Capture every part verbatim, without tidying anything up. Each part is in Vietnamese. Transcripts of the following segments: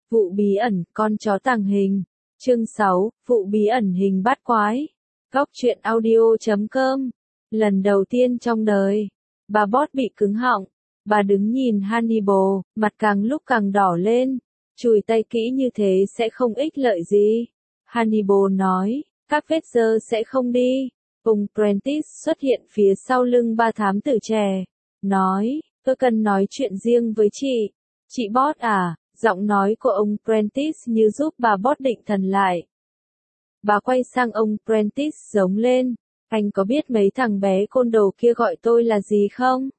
Vụ bí ẩn, con chó tàng hình. Chương sáu, vụ bí ẩn hình bát quái. Góc truyện audio chấm com. Lần đầu tiên trong đời, bà Boss bị cứng họng. Bà đứng nhìn Hannibal, mặt càng lúc càng đỏ lên. Chùi tay kỹ như thế sẽ không ích lợi gì. Hannibal nói, các vết dơ sẽ không đi. Ông Prentice xuất hiện phía sau lưng ba thám tử trẻ. Nói, tôi cần nói chuyện riêng với chị. Chị Boss à? Giọng nói của ông Prentice như giúp bà Boss định thần lại. Bà quay sang ông Prentice giống lên. Anh có biết mấy thằng bé côn đồ kia gọi tôi là gì không?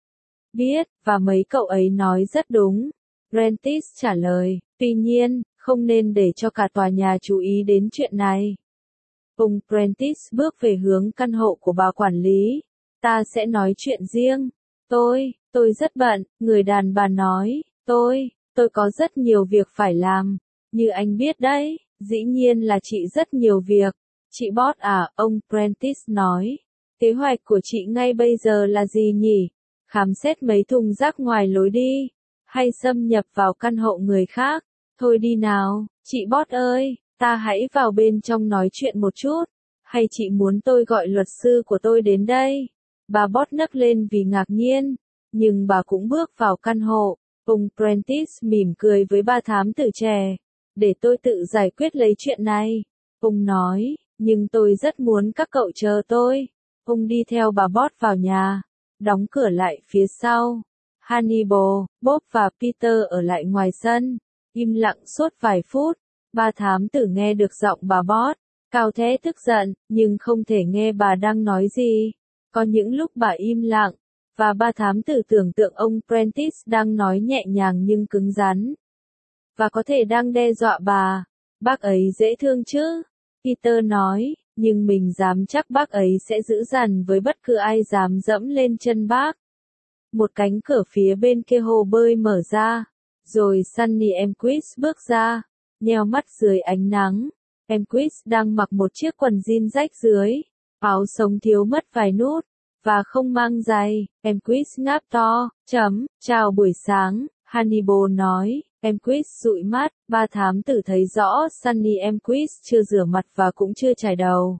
Biết, và mấy cậu ấy nói rất đúng. Prentice trả lời, tuy nhiên, không nên để cho cả tòa nhà chú ý đến chuyện này. Ông Prentice bước về hướng căn hộ của bà quản lý. Ta sẽ nói chuyện riêng. Tôi, tôi rất bận, người đàn bà nói, tôi, tôi có rất nhiều việc phải làm. Như anh biết đấy, dĩ nhiên là chị rất nhiều việc. Chị Boss à, ông Prentice nói. Kế hoạch của chị ngay bây giờ là gì nhỉ? Khám xét mấy thùng rác ngoài lối đi? Hay xâm nhập vào căn hộ người khác? Thôi đi nào, chị Boss ơi, ta hãy vào bên trong nói chuyện một chút. Hay chị muốn tôi gọi luật sư của tôi đến đây? Bà Boss nấc lên vì ngạc nhiên. Nhưng bà cũng bước vào căn hộ. Ông Prentice mỉm cười với ba thám tử trẻ. Để tôi tự giải quyết lấy chuyện này. Ông nói, nhưng tôi rất muốn các cậu chờ tôi. Ông đi theo bà Boss vào nhà. Đóng cửa lại phía sau. Hannibal, Bob và Peter ở lại ngoài sân. Im lặng suốt vài phút. Ba thám tử nghe được giọng bà Boss. Cao thét tức giận, nhưng không thể nghe bà đang nói gì. Có những lúc bà im lặng. Và ba thám tử tưởng tượng ông Prentice đang nói nhẹ nhàng nhưng cứng rắn. Và có thể đang đe dọa bà. Bác ấy dễ thương chứ? Peter nói, nhưng mình dám chắc bác ấy sẽ giữ dằn với bất cứ ai dám dẫm lên chân bác. Một cánh cửa phía bên kia hồ bơi mở ra. Rồi Sunny Emquist bước ra. Nheo mắt dưới ánh nắng. Emquist đang mặc một chiếc quần jean rách dưới. Áo sống thiếu mất vài nút. Và không mang giày. Emquist ngáp to. Chấm, chào buổi sáng. Hannibal nói. Emquist dụi mắt. Ba thám tử thấy rõ Sunny Emquist chưa rửa mặt và cũng chưa chải đầu.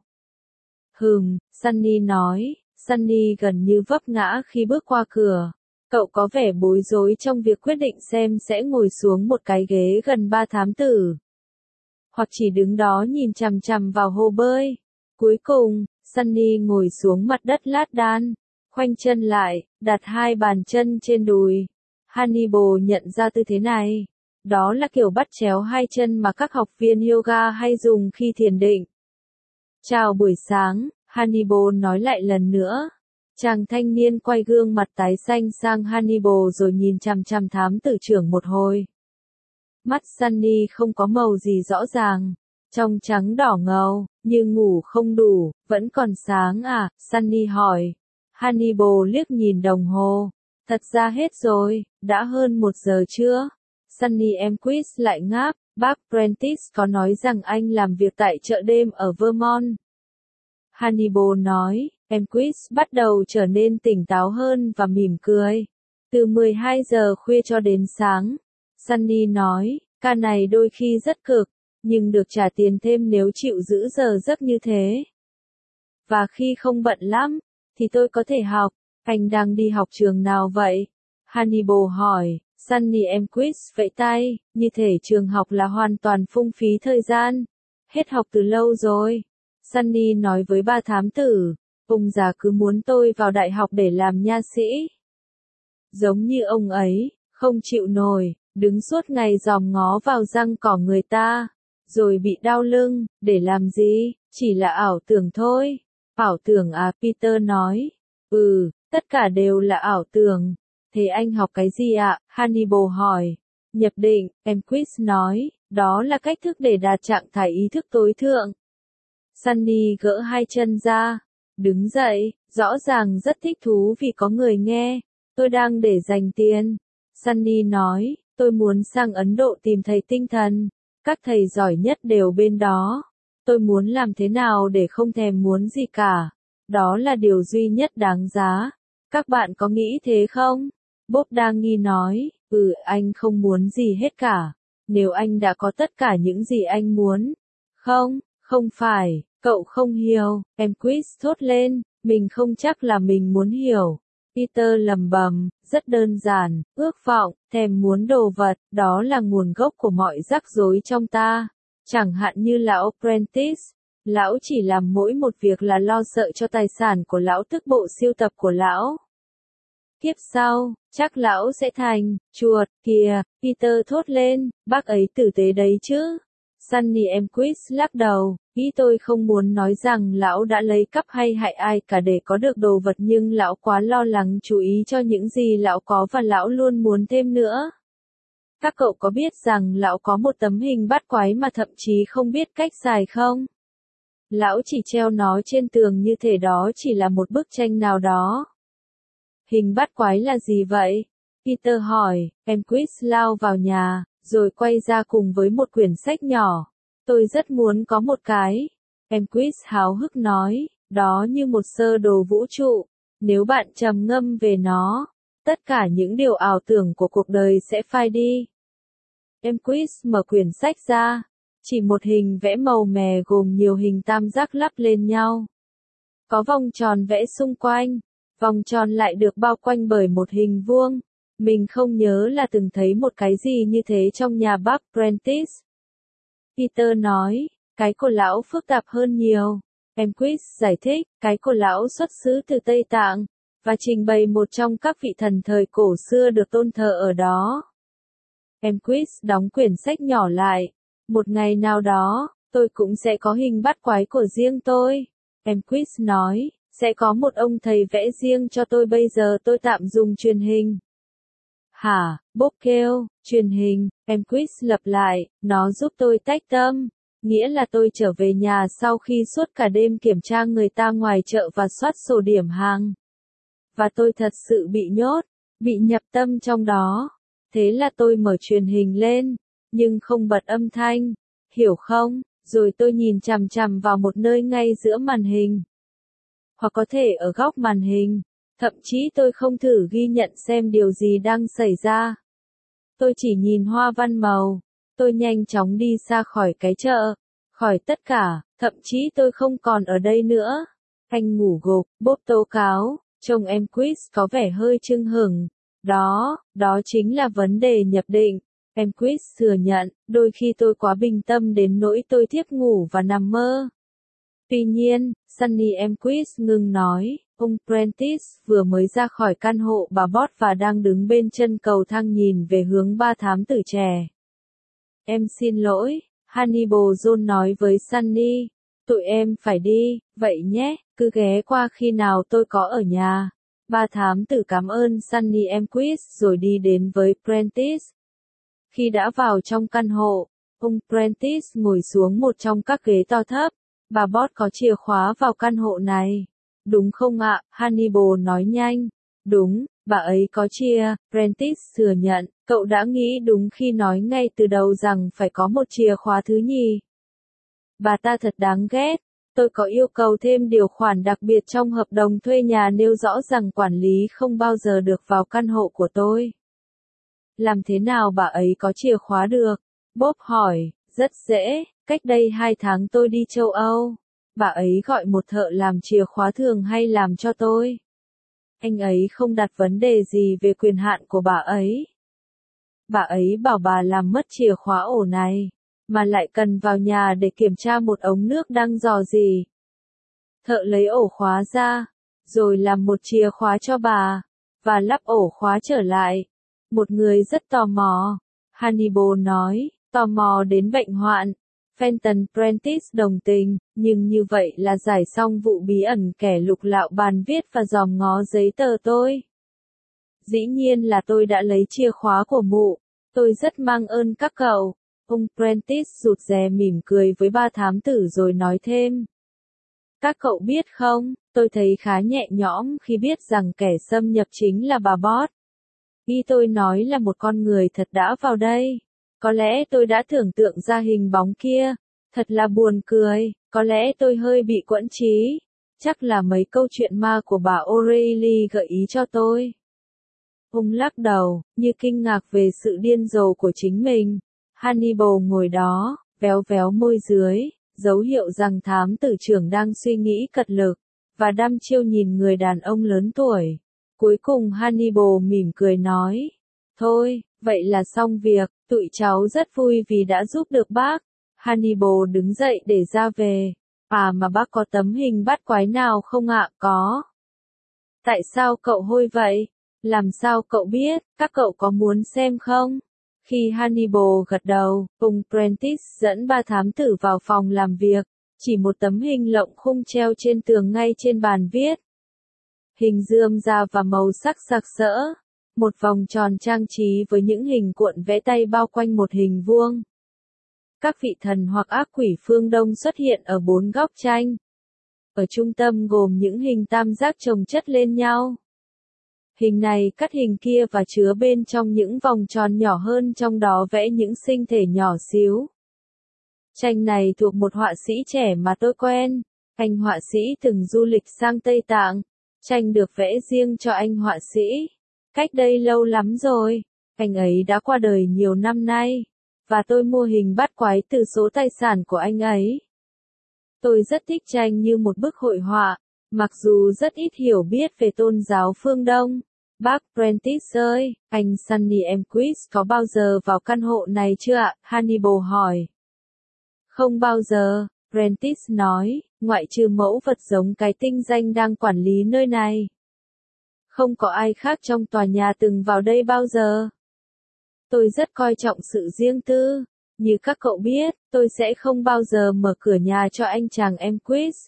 Hừm, Sunny nói. Sunny gần như vấp ngã khi bước qua cửa. Cậu có vẻ bối rối trong việc quyết định xem sẽ ngồi xuống một cái ghế gần ba thám tử. Hoặc chỉ đứng đó nhìn chằm chằm vào hồ bơi. Cuối cùng, Sunny ngồi xuống mặt đất lát đan. Khoanh chân lại, đặt hai bàn chân trên đùi. Hannibal nhận ra tư thế này. Đó là kiểu bắt chéo hai chân mà các học viên yoga hay dùng khi thiền định. Chào buổi sáng, Hannibal nói lại lần nữa. Chàng thanh niên quay gương mặt tái xanh sang Hannibal rồi nhìn chằm chằm thám tử trưởng một hồi. Mắt Sunny không có màu gì rõ ràng. Trong trắng đỏ ngầu, như ngủ không đủ, vẫn còn sáng à, Sunny hỏi. Hannibal liếc nhìn đồng hồ. Thật ra hết rồi, đã hơn một giờ chưa? Sunny Emquist lại ngáp, bác Prentice có nói rằng anh làm việc tại chợ đêm ở Vermont. Hannibal nói, Emquist bắt đầu trở nên tỉnh táo hơn và mỉm cười. Từ mười hai giờ khuya cho đến sáng. Sunny nói, ca này đôi khi rất cực, nhưng được trả tiền thêm nếu chịu giữ giờ giấc như thế. Và khi không bận lắm, thì tôi có thể học. Anh đang đi học trường nào vậy? Hannibal hỏi. Sunny Emquist vẫy tay, như thể trường học là hoàn toàn phung phí thời gian. Hết học từ lâu rồi. Sunny nói với ba thám tử, ông già cứ muốn tôi vào đại học để làm nha sĩ. Giống như ông ấy, không chịu nổi, đứng suốt ngày dòm ngó vào răng cỏ người ta, rồi bị đau lưng, để làm gì, chỉ là ảo tưởng thôi. Ảo tưởng à, Peter nói. Ừ, tất cả đều là ảo tưởng. Thế anh học cái gì ạ? Hannibal hỏi. Nhập định, Emquist nói, đó là cách thức để đạt trạng thái ý thức tối thượng. Sunny gỡ hai chân ra, đứng dậy, rõ ràng rất thích thú vì có người nghe. Tôi đang để dành tiền. Sunny nói, tôi muốn sang Ấn Độ tìm thầy tinh thần. Các thầy giỏi nhất đều bên đó. Tôi muốn làm thế nào để không thèm muốn gì cả. Đó là điều duy nhất đáng giá. Các bạn có nghĩ thế không? Bob đang nghi nói, ừ anh không muốn gì hết cả. Nếu anh đã có tất cả những gì anh muốn. Không, không phải, cậu không hiểu, Emquist thốt lên, mình không chắc là mình muốn hiểu. Peter lầm bầm, rất đơn giản, ước vọng, thèm muốn đồ vật, đó là nguồn gốc của mọi rắc rối trong ta. Chẳng hạn như lão Prentice, lão chỉ làm mỗi một việc là lo sợ cho tài sản của lão tức bộ sưu tập của lão. Kiếp sau, chắc lão sẽ thành, chuột, kìa, Peter thốt lên, bác ấy tử tế đấy chứ. Sunny Emquist lắc đầu, ý tôi không muốn nói rằng lão đã lấy cắp hay hại ai cả để có được đồ vật nhưng lão quá lo lắng chú ý cho những gì lão có và lão luôn muốn thêm nữa. Các cậu có biết rằng lão có một tấm hình bát quái mà thậm chí không biết cách xài không? Lão chỉ treo nó trên tường như thể đó chỉ là một bức tranh nào đó. Hình bát quái là gì vậy? Peter hỏi, Emquist lao vào nhà, rồi quay ra cùng với một quyển sách nhỏ. Tôi rất muốn có một cái. Emquist háo hức nói, đó như một sơ đồ vũ trụ. Nếu bạn trầm ngâm về nó, tất cả những điều ảo tưởng của cuộc đời sẽ phai đi. Emquist mở quyển sách ra. Chỉ một hình vẽ màu mè gồm nhiều hình tam giác lắp lên nhau. Có vòng tròn vẽ xung quanh. Vòng tròn lại được bao quanh bởi một hình vuông. Mình không nhớ là từng thấy một cái gì như thế trong nhà bác Prentice. Peter nói, cái của lão phức tạp hơn nhiều. Emquist giải thích, cái của lão xuất xứ từ Tây Tạng, và trình bày một trong các vị thần thời cổ xưa được tôn thờ ở đó. Emquist đóng quyển sách nhỏ lại. Một ngày nào đó, tôi cũng sẽ có hình bát quái của riêng tôi. Emquist nói, sẽ có một ông thầy vẽ riêng cho tôi bây giờ tôi tạm dùng truyền hình. Hả, Bob kêu, truyền hình, Emquist lặp lại, nó giúp tôi tách tâm. Nghĩa là tôi trở về nhà sau khi suốt cả đêm kiểm tra người ta ngoài chợ và soát sổ điểm hàng. Và tôi thật sự bị nhốt, bị nhập tâm trong đó. Thế là tôi mở truyền hình lên, nhưng không bật âm thanh, hiểu không? Rồi tôi nhìn chằm chằm vào một nơi ngay giữa màn hình. Hoặc có thể ở góc màn hình. Thậm chí tôi không thử ghi nhận xem điều gì đang xảy ra. Tôi chỉ nhìn hoa văn màu. Tôi nhanh chóng đi xa khỏi cái chợ. Khỏi tất cả, thậm chí tôi không còn ở đây nữa. Anh ngủ gục, Bob tố cáo, trông Emquist có vẻ hơi chưng hửng. Đó, đó chính là vấn đề nhập định. Emquist thừa nhận, đôi khi tôi quá bình tâm đến nỗi tôi thiếp ngủ và nằm mơ. Tuy nhiên, Sunny Emquist ngừng nói, ông Prentice vừa mới ra khỏi căn hộ bà Bot và đang đứng bên chân cầu thang nhìn về hướng ba thám tử trẻ. Em xin lỗi, Hannibal John nói với Sunny, tụi em phải đi, vậy nhé, cứ ghé qua khi nào tôi có ở nhà. Ba thám tử cảm ơn Sunny Emquist rồi đi đến với Prentice. Khi đã vào trong căn hộ, ông Prentice ngồi xuống một trong các ghế to thấp. Bà Bot có chìa khóa vào căn hộ này. Đúng không ạ? Hannibal nói nhanh. Đúng, bà ấy có chìa, Prentice thừa nhận. Cậu đã nghĩ đúng khi nói ngay từ đầu rằng phải có một chìa khóa thứ nhì. Bà ta thật đáng ghét. Tôi có yêu cầu thêm điều khoản đặc biệt trong hợp đồng thuê nhà nêu rõ rằng quản lý không bao giờ được vào căn hộ của tôi. Làm thế nào bà ấy có chìa khóa được? Bob hỏi. Rất dễ, cách đây hai tháng tôi đi châu Âu. Bà ấy gọi một thợ làm chìa khóa thường hay làm cho tôi. Anh ấy không đặt vấn đề gì về quyền hạn của bà ấy. Bà ấy bảo bà làm mất chìa khóa ổ này, mà lại cần vào nhà để kiểm tra một ống nước đang rò rỉ. Thợ lấy ổ khóa ra, rồi làm một chìa khóa cho bà, và lắp ổ khóa trở lại. Một người rất tò mò, Hannibal nói, tò mò đến bệnh hoạn. Fenton Prentice đồng tình, nhưng như vậy là giải xong vụ bí ẩn kẻ lục lạo bàn viết và dòm ngó giấy tờ tôi. Dĩ nhiên là tôi đã lấy chìa khóa của mụ, tôi rất mang ơn các cậu. Ông Prentice rụt rè mỉm cười với ba thám tử rồi nói thêm. Các cậu biết không, tôi thấy khá nhẹ nhõm khi biết rằng kẻ xâm nhập chính là bà Bot. Ý tôi nói là một con người thật đã vào đây. Có lẽ tôi đã tưởng tượng ra hình bóng kia. Thật là buồn cười, có lẽ tôi hơi bị quẫn trí. Chắc là mấy câu chuyện ma của bà O'Reilly gợi ý cho tôi. Ông lắc đầu, như kinh ngạc về sự điên rồ của chính mình. Hannibal ngồi đó, véo véo môi dưới, dấu hiệu rằng thám tử trưởng đang suy nghĩ cật lực, và đăm chiêu nhìn người đàn ông lớn tuổi. Cuối cùng Hannibal mỉm cười nói, thôi, vậy là xong việc, tụi cháu rất vui vì đã giúp được bác. Hannibal đứng dậy để ra về. À mà bác có tấm hình bắt quái nào không ạ? Có. Tại sao cậu hôi vậy? Làm sao cậu biết? Các cậu có muốn xem không? Khi Hannibal gật đầu, ông Prentice dẫn ba thám tử vào phòng làm việc, chỉ một tấm hình lộng khung treo trên tường ngay trên bàn viết. Hình rườm rà và màu sắc sặc sỡ. Một vòng tròn trang trí với những hình cuộn vẽ tay bao quanh một hình vuông. Các vị thần hoặc ác quỷ phương Đông xuất hiện ở bốn góc tranh. Ở trung tâm gồm những hình tam giác chồng chất lên nhau. Hình này cắt hình kia và chứa bên trong những vòng tròn nhỏ hơn, trong đó vẽ những sinh thể nhỏ xíu. Tranh này thuộc một họa sĩ trẻ mà tôi quen. Anh họa sĩ từng du lịch sang Tây Tạng. Tranh được vẽ riêng cho anh họa sĩ. Cách đây lâu lắm rồi. Anh ấy đã qua đời nhiều năm nay. Và tôi mua hình bắt quái từ số tài sản của anh ấy. Tôi rất thích tranh như một bức hội họa, mặc dù rất ít hiểu biết về tôn giáo phương Đông. Bác Prentice ơi, anh Sunny Emquist có bao giờ vào căn hộ này chưa ạ? Hannibal hỏi. Không bao giờ, Prentice nói, ngoại trừ mẫu vật giống cái tinh danh đang quản lý nơi này. Không có ai khác trong tòa nhà từng vào đây bao giờ. Tôi rất coi trọng sự riêng tư. Như các cậu biết, tôi sẽ không bao giờ mở cửa nhà cho anh chàng Emquist.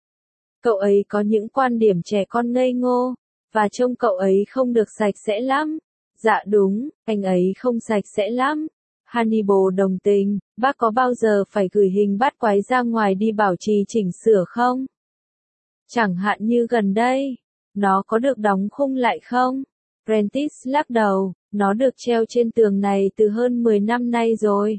Cậu ấy có những quan điểm trẻ con ngây ngô, và trông cậu ấy không được sạch sẽ lắm. Dạ đúng, anh ấy không sạch sẽ lắm. Hannibal đồng tình, bác có bao giờ phải gửi hình bắt quái ra ngoài đi bảo trì chỉnh sửa không? Chẳng hạn như gần đây, nó có được đóng khung lại không? Prentice lắc đầu, nó được treo trên tường này từ hơn mười năm nay rồi.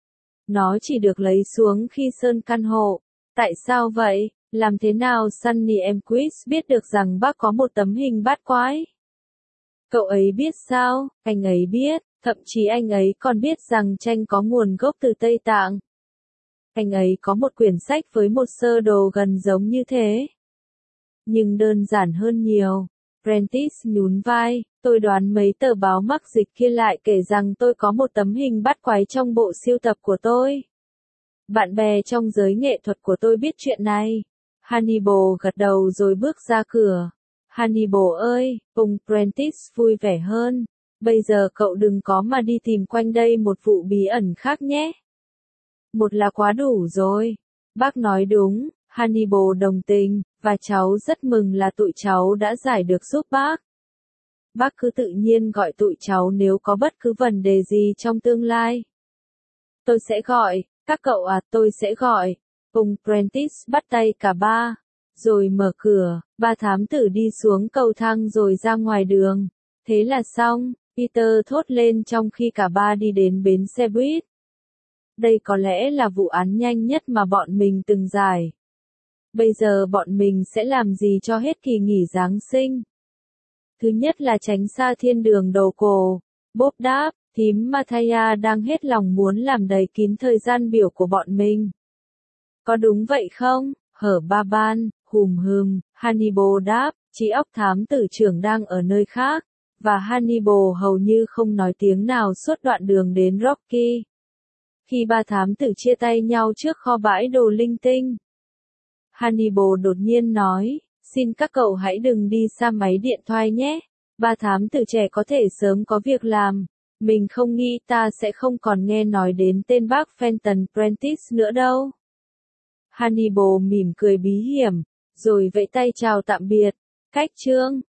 Nó chỉ được lấy xuống khi sơn căn hộ. Tại sao vậy? Làm thế nào Sunny Emquist biết được rằng bác có một tấm hình bát quái? Cậu ấy biết sao? Anh ấy biết, thậm chí anh ấy còn biết rằng tranh có nguồn gốc từ Tây Tạng. Anh ấy có một quyển sách với một sơ đồ gần giống như thế. Nhưng đơn giản hơn nhiều. Prentice nhún vai, tôi đoán mấy tờ báo mắc dịch kia lại kể rằng tôi có một tấm hình bắt quái trong bộ sưu tập của tôi. Bạn bè trong giới nghệ thuật của tôi biết chuyện này. Hannibal gật đầu rồi bước ra cửa. Hannibal ơi, ông Prentice vui vẻ hơn. Bây giờ cậu đừng có mà đi tìm quanh đây một vụ bí ẩn khác nhé. Một là quá đủ rồi. Bác nói đúng, Hannibal đồng tình, và cháu rất mừng là tụi cháu đã giải được giúp bác. Bác cứ tự nhiên gọi tụi cháu nếu có bất cứ vấn đề gì trong tương lai. Tôi sẽ gọi, các cậu à, tôi sẽ gọi. Ông Prentice bắt tay cả ba, rồi mở cửa, ba thám tử đi xuống cầu thang rồi ra ngoài đường. Thế là xong, Peter thốt lên trong khi cả ba đi đến bến xe buýt. Đây có lẽ là vụ án nhanh nhất mà bọn mình từng giải. Bây giờ bọn mình sẽ làm gì cho hết kỳ nghỉ Giáng sinh? Thứ nhất là tránh xa thiên đường đầu cổ. Bob đáp, thím Mathaya đang hết lòng muốn làm đầy kín thời gian biểu của bọn mình. Có đúng vậy không? Hở ba ban, hùm hùm, Hannibal đáp, trí óc thám tử trưởng đang ở nơi khác, và Hannibal hầu như không nói tiếng nào suốt đoạn đường đến Rocky. Khi ba thám tử chia tay nhau trước kho bãi đồ linh tinh, Hannibal đột nhiên nói, xin các cậu hãy đừng đi xa máy điện thoại nhé. Ba thám tử trẻ có thể sớm có việc làm. Mình không nghĩ ta sẽ không còn nghe nói đến tên bác Fenton Prentice nữa đâu. Hannibal mỉm cười bí hiểm, rồi vẫy tay chào tạm biệt. Cách chương